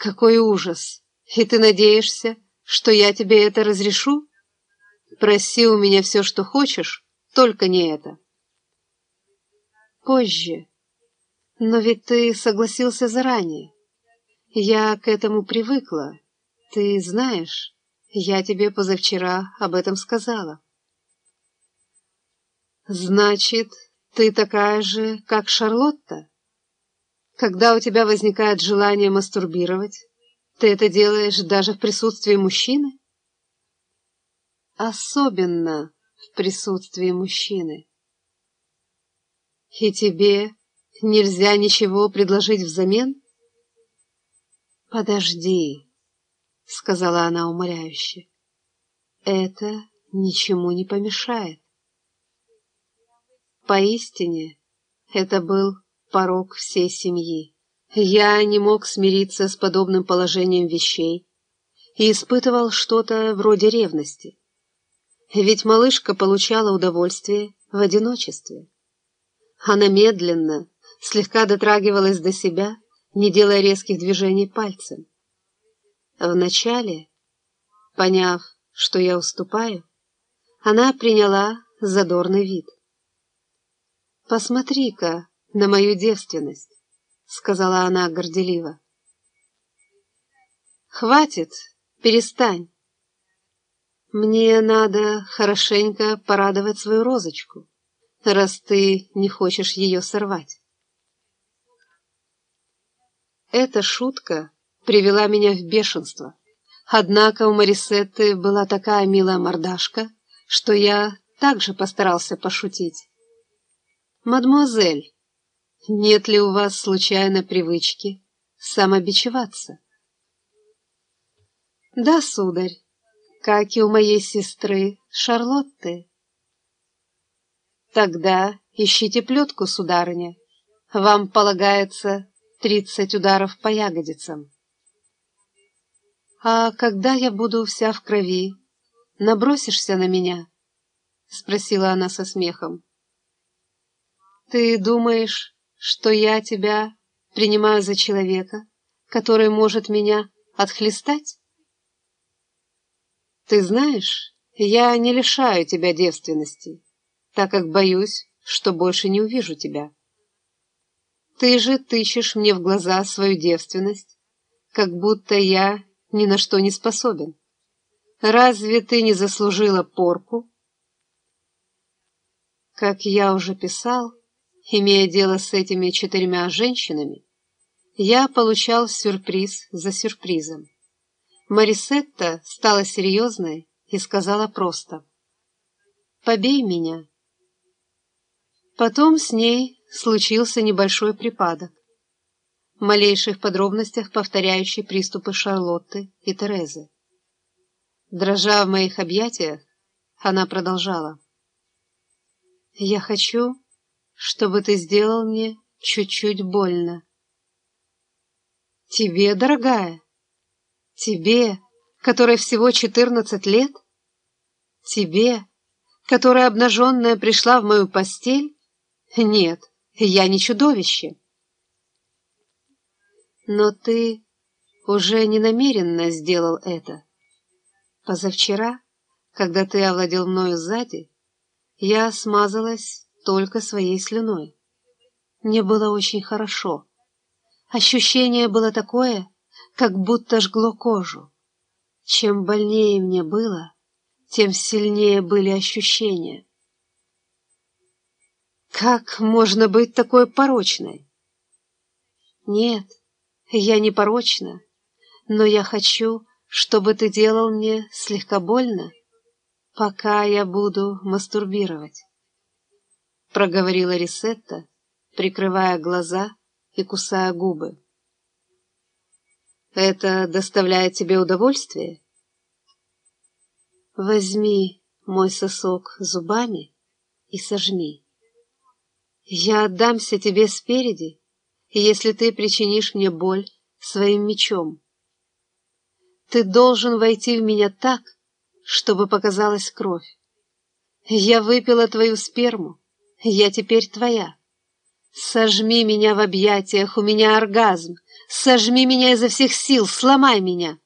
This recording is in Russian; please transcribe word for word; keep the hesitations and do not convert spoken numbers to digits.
Какой ужас! И ты надеешься, что я тебе это разрешу? Проси у меня все, что хочешь, только не это. Позже. Но ведь ты согласился заранее. Я к этому привыкла. Ты знаешь, я тебе позавчера об этом сказала. Значит, ты такая же, как Шарлотта? Когда у тебя возникает желание мастурбировать, ты это делаешь даже в присутствии мужчины? Особенно в присутствии мужчины. И тебе нельзя ничего предложить взамен? Подожди, — сказала она умоляюще. Это ничему не помешает. Поистине, это был порок всей семьи. Я не мог смириться с подобным положением вещей и испытывал что-то вроде ревности. Ведь малышка получала удовольствие в одиночестве. Она медленно, слегка дотрагивалась до себя, не делая резких движений пальцем. Вначале, поняв, что я уступаю, она приняла задорный вид. «Посмотри-ка на мою девственность», — сказала она горделиво. «Хватит, перестань. Мне надо хорошенько порадовать свою розочку, раз ты не хочешь ее сорвать». Эта шутка привела меня в бешенство. Однако у Марисетты была такая милая мордашка, что я также постарался пошутить. «Мадемуазель, нет ли у вас случайно привычки самобичеваться?» «Да, сударь, как и у моей сестры Шарлотты». «Тогда ищите плетку, сударыня. Вам полагается тридцать ударов по ягодицам». «А когда я буду вся в крови, набросишься на меня?» — спросила она со смехом. «Ты думаешь, что я тебя принимаю за человека, который может меня отхлестать? Ты знаешь, я не лишаю тебя девственности, так как боюсь, что больше не увижу тебя. Ты же тычешь мне в глаза свою девственность, как будто я ни на что не способен. Разве ты не заслужила порку?» Как я уже писал, имея дело с этими четырьмя женщинами, я получал сюрприз за сюрпризом. Марисетта стала серьезной и сказала просто: «Побей меня». Потом с ней случился небольшой припадок, в малейших подробностях повторяющий приступы Шарлотты и Терезы. Дрожа в моих объятиях, она продолжала: «Я хочу, чтобы ты сделал мне чуть-чуть больно». «Тебе, дорогая? Тебе, которой всего четырнадцать лет? Тебе, которая обнаженная пришла в мою постель? Нет, я не чудовище». «Но ты уже не намеренно сделал это. Позавчера, когда ты овладел мною сзади, я смазалась только своей слюной. Мне было очень хорошо. Ощущение было такое, как будто жгло кожу. Чем больнее мне было, тем сильнее были ощущения». «Как можно быть такой порочной?» «Нет, я не порочна, но я хочу, чтобы ты делал мне слегка больно, пока я буду мастурбировать», — проговорила Рисетта, прикрывая глаза и кусая губы. «Это доставляет тебе удовольствие? Возьми мой сосок зубами и сожми. Я отдамся тебе спереди, если ты причинишь мне боль своим мечом. Ты должен войти в меня так, чтобы показалась кровь. Я выпила твою сперму, я теперь твоя. Сожми меня в объятиях, у меня оргазм. Сожми меня изо всех сил, сломай меня.